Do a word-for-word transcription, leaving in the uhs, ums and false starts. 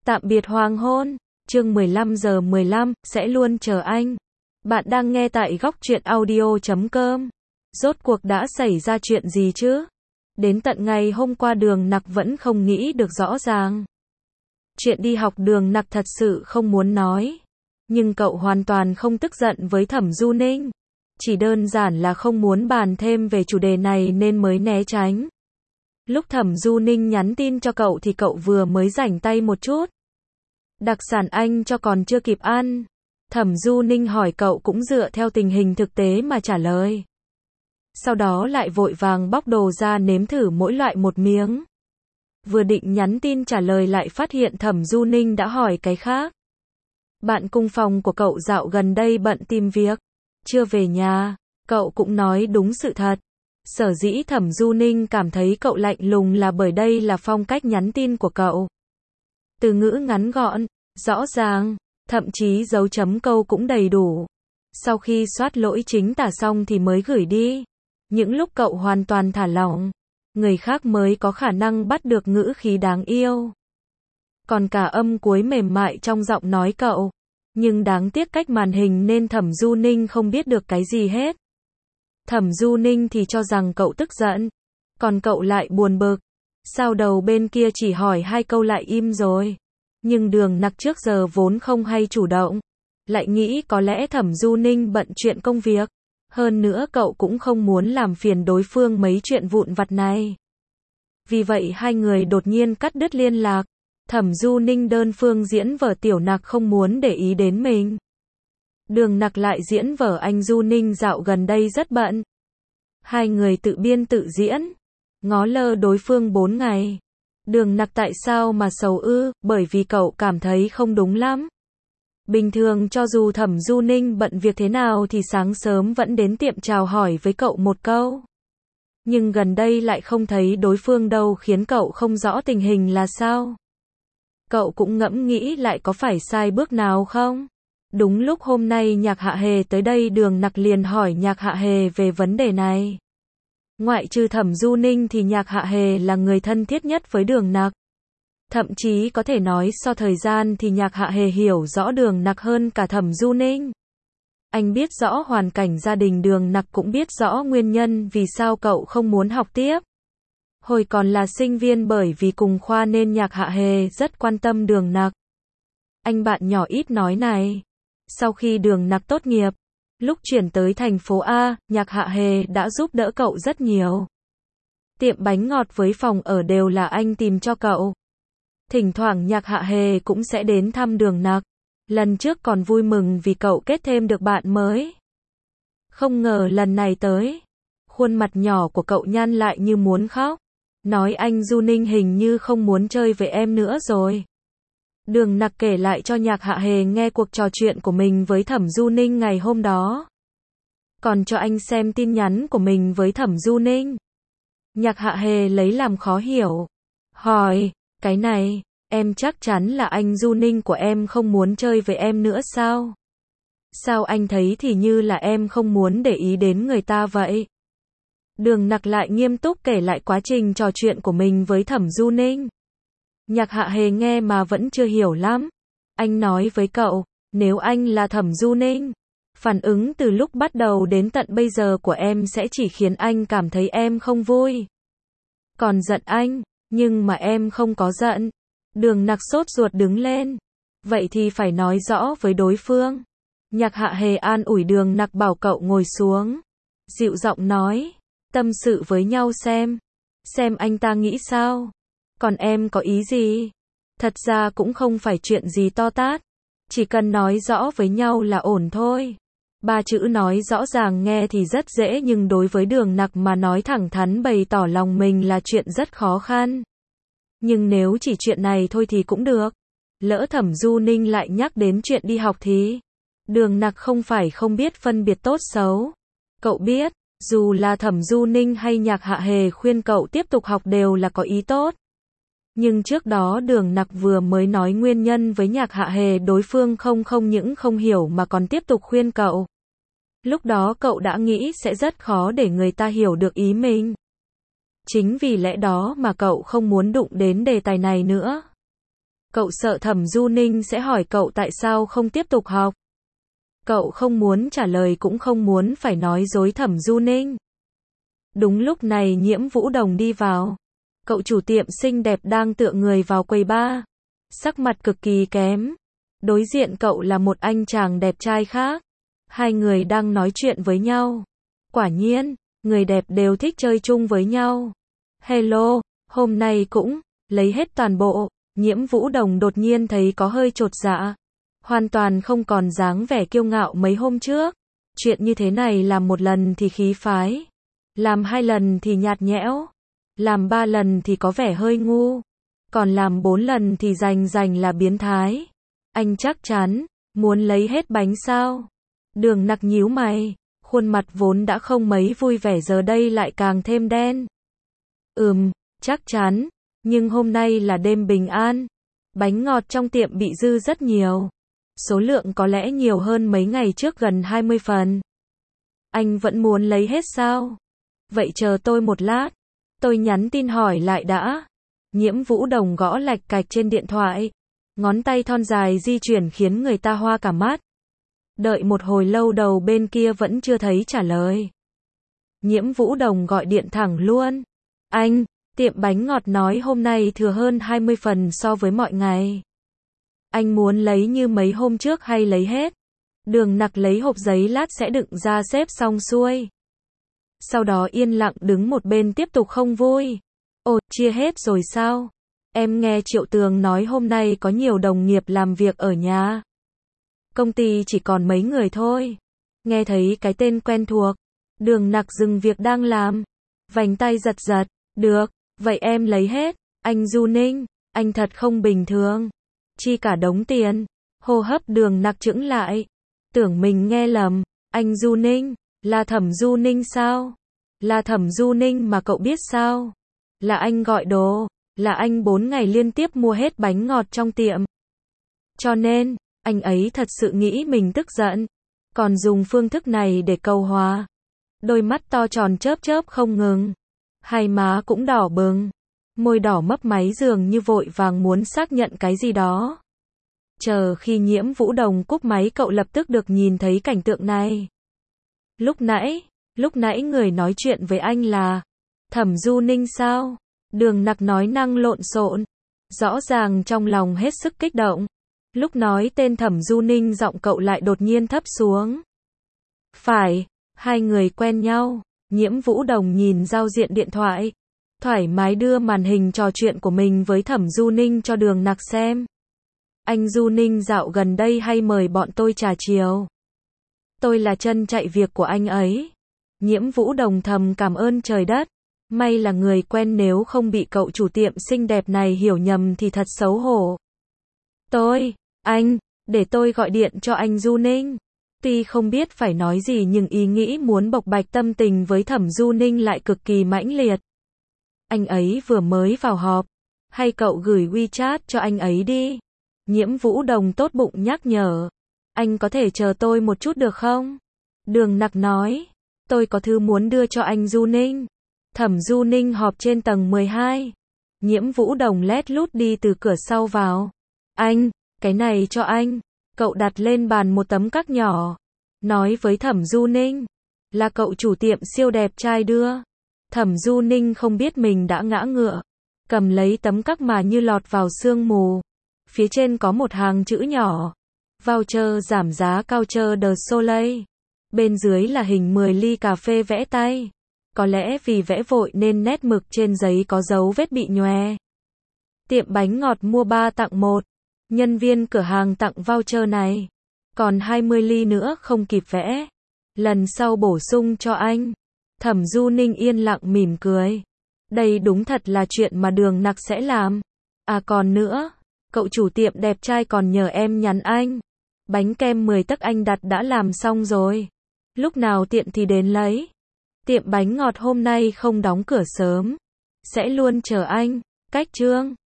Tạm biệt hoàng hôn, chương mười lăm giờ mười lăm, sẽ luôn chờ anh. Bạn đang nghe tại góc truyện audio chấm com. Rốt cuộc đã xảy ra chuyện gì chứ? Đến tận ngày hôm qua Đường Nặc vẫn không nghĩ được rõ ràng. Chuyện đi học Đường Nặc thật sự không muốn nói. Nhưng cậu hoàn toàn không tức giận với Thẩm Du Ninh. Chỉ đơn giản là không muốn bàn thêm về chủ đề này nên mới né tránh. Lúc Thẩm Du Ninh nhắn tin cho cậu thì cậu vừa mới rảnh tay một chút. Đặc sản anh cho còn chưa kịp ăn. Thẩm Du Ninh hỏi cậu cũng dựa theo tình hình thực tế mà trả lời. Sau đó lại vội vàng bóc đồ ra nếm thử mỗi loại một miếng. Vừa định nhắn tin trả lời lại phát hiện Thẩm Du Ninh đã hỏi cái khác. Bạn cùng phòng của cậu dạo gần đây bận tìm việc, chưa về nhà. Cậu cũng nói đúng sự thật. Sở dĩ Thẩm Du Ninh cảm thấy cậu lạnh lùng là bởi đây là phong cách nhắn tin của cậu. Từ ngữ ngắn gọn, rõ ràng, thậm chí dấu chấm câu cũng đầy đủ. Sau khi soát lỗi chính tả xong thì mới gửi đi. Những lúc cậu hoàn toàn thả lỏng, người khác mới có khả năng bắt được ngữ khí đáng yêu. Còn cả âm cuối mềm mại trong giọng nói cậu. Nhưng đáng tiếc cách màn hình nên Thẩm Du Ninh không biết được cái gì hết. Thẩm Du Ninh thì cho rằng cậu tức giận, còn cậu lại buồn bực. Sao đầu bên kia chỉ hỏi hai câu lại im rồi. Nhưng Đường Nặc trước giờ vốn không hay chủ động. Lại nghĩ có lẽ Thẩm Du Ninh bận chuyện công việc. Hơn nữa cậu cũng không muốn làm phiền đối phương mấy chuyện vụn vặt này. Vì vậy hai người đột nhiên cắt đứt liên lạc. Thẩm Du Ninh đơn phương diễn vở Tiểu Nặc không muốn để ý đến mình. Đường Nặc lại diễn vở anh Du Ninh dạo gần đây rất bận. Hai người tự biên tự diễn. Ngó lơ đối phương bốn ngày. Đường Nặc tại sao mà sầu ư? Bởi vì cậu cảm thấy không đúng lắm. Bình thường cho dù Thẩm Du Ninh bận việc thế nào thì sáng sớm vẫn đến tiệm chào hỏi với cậu một câu. Nhưng gần đây lại không thấy đối phương đâu khiến cậu không rõ tình hình là sao. Cậu cũng ngẫm nghĩ lại có phải sai bước nào không? Đúng lúc hôm nay Nhạc Hạ Hề tới đây Đường Nặc liền hỏi Nhạc Hạ Hề về vấn đề này. Ngoại trừ Thẩm Du Ninh thì Nhạc Hạ Hề là người thân thiết nhất với Đường Nặc. Thậm chí có thể nói so thời gian thì Nhạc Hạ Hề hiểu rõ Đường Nặc hơn cả Thẩm Du Ninh. Anh biết rõ hoàn cảnh gia đình Đường Nặc cũng biết rõ nguyên nhân vì sao cậu không muốn học tiếp. Hồi còn là sinh viên bởi vì cùng khoa nên Nhạc Hạ Hề rất quan tâm Đường Nặc. Anh bạn nhỏ ít nói này. Sau khi Đường Nặc tốt nghiệp, lúc chuyển tới thành phố A, Nhạc Hạ Hề đã giúp đỡ cậu rất nhiều. Tiệm bánh ngọt với phòng ở đều là anh tìm cho cậu. Thỉnh thoảng Nhạc Hạ Hề cũng sẽ đến thăm Đường Nặc. Lần trước còn vui mừng vì cậu kết thêm được bạn mới. Không ngờ lần này tới, khuôn mặt nhỏ của cậu nhăn lại như muốn khóc. Nói anh Du Ninh hình như không muốn chơi với em nữa rồi. Đường Nặc kể lại cho Nhạc Hạ Hề nghe cuộc trò chuyện của mình với Thẩm Du Ninh ngày hôm đó. Còn cho anh xem tin nhắn của mình với Thẩm Du Ninh. Nhạc Hạ Hề lấy làm khó hiểu. Hỏi, cái này, em chắc chắn là anh Du Ninh của em không muốn chơi với em nữa sao? Sao anh thấy thì như là em không muốn để ý đến người ta vậy? Đường Nặc lại nghiêm túc kể lại quá trình trò chuyện của mình với Thẩm Du Ninh. Nhạc Hạ Hề nghe mà vẫn chưa hiểu lắm. Anh nói với cậu, nếu anh là Thẩm Du Ninh, phản ứng từ lúc bắt đầu đến tận bây giờ của em sẽ chỉ khiến anh cảm thấy em không vui. Còn giận anh, nhưng mà em không có giận. Đường Nặc sốt ruột đứng lên. Vậy thì phải nói rõ với đối phương. Nhạc Hạ Hề an ủi Đường Nặc bảo cậu ngồi xuống. Dịu giọng nói, tâm sự với nhau xem. Xem anh ta nghĩ sao. Còn em có ý gì? Thật ra cũng không phải chuyện gì to tát. Chỉ cần nói rõ với nhau là ổn thôi. Ba chữ nói rõ ràng nghe thì rất dễ nhưng đối với Đường Nặc mà nói thẳng thắn bày tỏ lòng mình là chuyện rất khó khăn. Nhưng nếu chỉ chuyện này thôi thì cũng được. Lỡ Thẩm Du Ninh lại nhắc đến chuyện đi học thì Đường Nặc không phải không biết phân biệt tốt xấu. Cậu biết, dù là Thẩm Du Ninh hay Nhạc Hạ Hề khuyên cậu tiếp tục học đều là có ý tốt. Nhưng trước đó Đường Nặc vừa mới nói nguyên nhân với Nhạc Hạ Hề đối phương không không những không hiểu mà còn tiếp tục khuyên cậu. Lúc đó cậu đã nghĩ sẽ rất khó để người ta hiểu được ý mình. Chính vì lẽ đó mà cậu không muốn đụng đến đề tài này nữa. Cậu sợ Thẩm Du Ninh sẽ hỏi cậu tại sao không tiếp tục học. Cậu không muốn trả lời cũng không muốn phải nói dối Thẩm Du Ninh. Đúng lúc này Nhiễm Vũ Đồng đi vào. Cậu chủ tiệm xinh đẹp đang tựa người vào quầy bar. Sắc mặt cực kỳ kém. Đối diện cậu là một anh chàng đẹp trai khác. Hai người đang nói chuyện với nhau. Quả nhiên, người đẹp đều thích chơi chung với nhau. Hello, hôm nay cũng, lấy hết toàn bộ. Nhiễm Vũ Đồng đột nhiên thấy có hơi chột dạ. Hoàn toàn không còn dáng vẻ kiêu ngạo mấy hôm trước. Chuyện như thế này làm một lần thì khí phái. Làm hai lần thì nhạt nhẽo. Làm ba lần thì có vẻ hơi ngu. Còn làm bốn lần thì rành rành là biến thái. Anh chắc chắn, muốn lấy hết bánh sao? Đường Nặc nhíu mày, khuôn mặt vốn đã không mấy vui vẻ giờ đây lại càng thêm đen. Ừm, chắc chắn, nhưng hôm nay là đêm bình an. Bánh ngọt trong tiệm bị dư rất nhiều. Số lượng có lẽ nhiều hơn mấy ngày trước gần hai mươi phần. Anh vẫn muốn lấy hết sao? Vậy chờ tôi một lát. Tôi nhắn tin hỏi lại đã. Nhiễm Vũ Đồng gõ lạch cạch trên điện thoại. Ngón tay thon dài di chuyển khiến người ta hoa cả mắt. Đợi một hồi lâu đầu bên kia vẫn chưa thấy trả lời. Nhiễm Vũ Đồng gọi điện thẳng luôn. Anh, tiệm bánh ngọt nói hôm nay thừa hơn hai mươi phần so với mọi ngày. Anh muốn lấy như mấy hôm trước hay lấy hết? Đường Nặc lấy hộp giấy lát sẽ đựng ra xếp xong xuôi. Sau đó yên lặng đứng một bên tiếp tục không vui. Ồ, chia hết rồi sao? Em nghe Triệu Tường nói hôm nay có nhiều đồng nghiệp làm việc ở nhà. Công ty chỉ còn mấy người thôi. Nghe thấy cái tên quen thuộc. Đường Nặc dừng việc đang làm. Vành tay giật giật. Được, vậy em lấy hết. Anh Du Ninh, anh thật không bình thường. Chi cả đống tiền. Hô hấp Đường Nặc chững lại. Tưởng mình nghe lầm. Anh Du Ninh, là Thẩm Du Ninh sao? Là Thẩm Du Ninh mà cậu biết sao? Là anh gọi đồ. Là anh bốn ngày liên tiếp mua hết bánh ngọt trong tiệm. Cho nên, anh ấy thật sự nghĩ mình tức giận. Còn dùng phương thức này để cầu hòa. Đôi mắt to tròn chớp chớp không ngừng. Hai má cũng đỏ bừng. Môi đỏ mấp máy dường như vội vàng muốn xác nhận cái gì đó. Chờ khi Nhiễm Vũ Đồng cúp máy cậu lập tức được nhìn thấy cảnh tượng này. Lúc nãy, lúc nãy người nói chuyện với anh là Thẩm Du Ninh sao? Đường Nặc nói năng lộn xộn. Rõ ràng trong lòng hết sức kích động. Lúc nói tên Thẩm Du Ninh giọng cậu lại đột nhiên thấp xuống. Phải, hai người quen nhau. Nhiễm Vũ Đồng nhìn giao diện điện thoại. Thoải mái đưa màn hình trò chuyện của mình với Thẩm Du Ninh cho Đường Nặc xem. Anh Du Ninh dạo gần đây hay mời bọn tôi trà chiều. Tôi là chân chạy việc của anh ấy. Nhiễm Vũ Đồng thầm cảm ơn trời đất. May là người quen, nếu không bị cậu chủ tiệm xinh đẹp này hiểu nhầm thì thật xấu hổ. Tôi, anh, để tôi gọi điện cho anh Du Ninh. Tuy không biết phải nói gì nhưng ý nghĩ muốn bộc bạch tâm tình với Thẩm Du Ninh lại cực kỳ mãnh liệt. Anh ấy vừa mới vào họp. Hay cậu gửi WeChat cho anh ấy đi. Nhiễm Vũ Đồng tốt bụng nhắc nhở. Anh có thể chờ tôi một chút được không? Đường Nặc nói. Tôi có thư muốn đưa cho anh Du Ninh. Thẩm Du Ninh họp trên tầng mười hai. Nhiễm Vũ Đồng lét lút đi từ cửa sau vào. Anh, cái này cho anh. Cậu đặt lên bàn một tấm cắc nhỏ. Nói với Thẩm Du Ninh. Là cậu chủ tiệm siêu đẹp trai đưa. Thẩm Du Ninh không biết mình đã ngã ngựa. Cầm lấy tấm cắc mà như lọt vào sương mù. Phía trên có một hàng chữ nhỏ. Voucher giảm giá Coucher de Soleil. Bên dưới là hình mười ly cà phê vẽ tay. Có lẽ vì vẽ vội nên nét mực trên giấy có dấu vết bị nhòe. Tiệm bánh ngọt mua ba tặng một. Nhân viên cửa hàng tặng voucher này. Còn hai mươi ly nữa không kịp vẽ. Lần sau bổ sung cho anh. Thẩm Du Ninh yên lặng mỉm cười. Đây đúng thật là chuyện mà Đường Nặc sẽ làm. À còn nữa, cậu chủ tiệm đẹp trai còn nhờ em nhắn anh. Bánh kem mười tấc anh đặt đã làm xong rồi. Lúc nào tiện thì đến lấy. Tiệm bánh ngọt hôm nay không đóng cửa sớm. Sẽ luôn chờ anh. Cách chương